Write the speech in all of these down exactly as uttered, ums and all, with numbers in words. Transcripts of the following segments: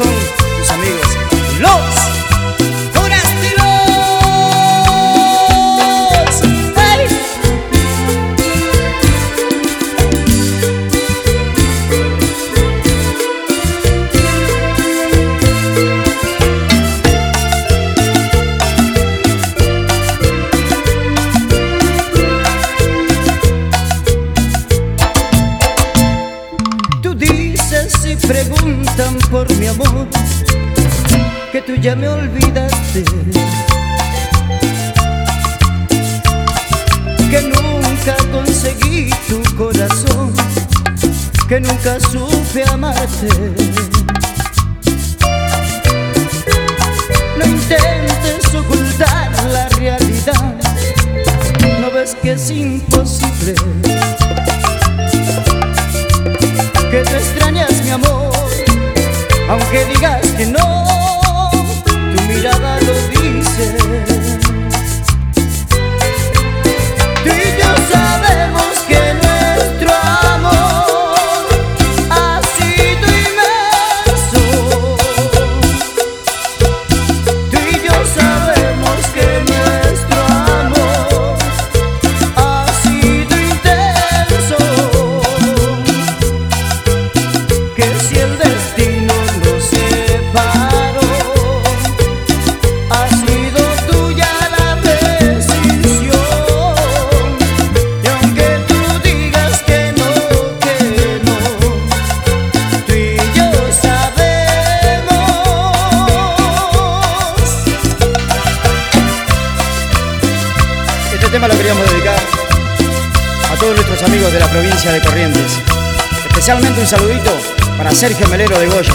son tus amigos, los forasteros. ¡Hey! Tú dices y preguntan por mi amor, que tú ya me olvidaste, que nunca conseguí tu corazón, que nunca supe amarte. No intentes ocultar la realidad, no ves que es imposible, que te extrañas mi amor, aunque digas que no, tu mirada lo dice. Tú y yo sabemos que nuestro amor ha sido inmenso. Tú y yo sabemos que nuestro amor ha sido intenso, que si el destino nos separó, ha sido tuya la decisión. Y aunque tú digas que no, que no, tú y yo sabemos. Este tema lo queríamos dedicar a todos nuestros amigos de la provincia de Corrientes. Especialmente un saludito para Sergio Melero de Goyo.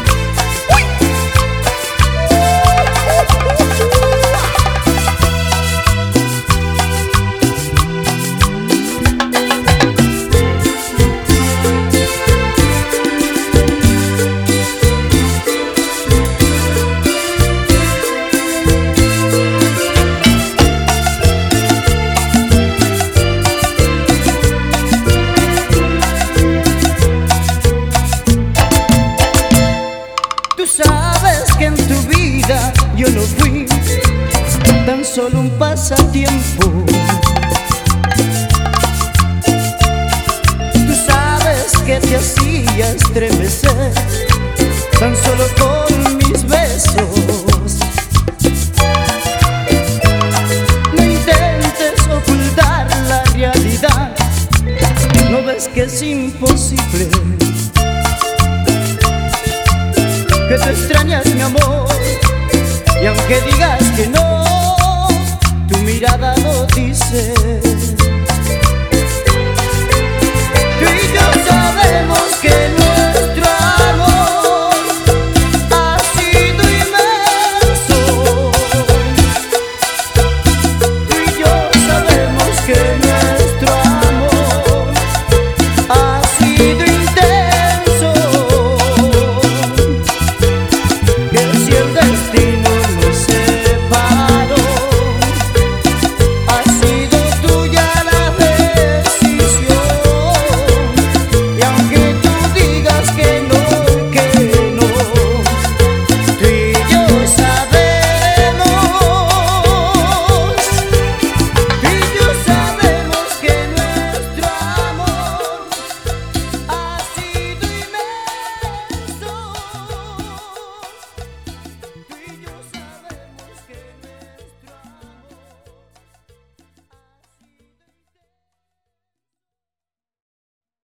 Sabes que en tu vida yo no fui tan solo un pasatiempo. Tú sabes que te hacía estremecer tan solo con mis besos. No intentes ocultar la realidad, no ves que es imposible, que te extrañas mi amor, y aunque digas que no, tu mirada lo dice.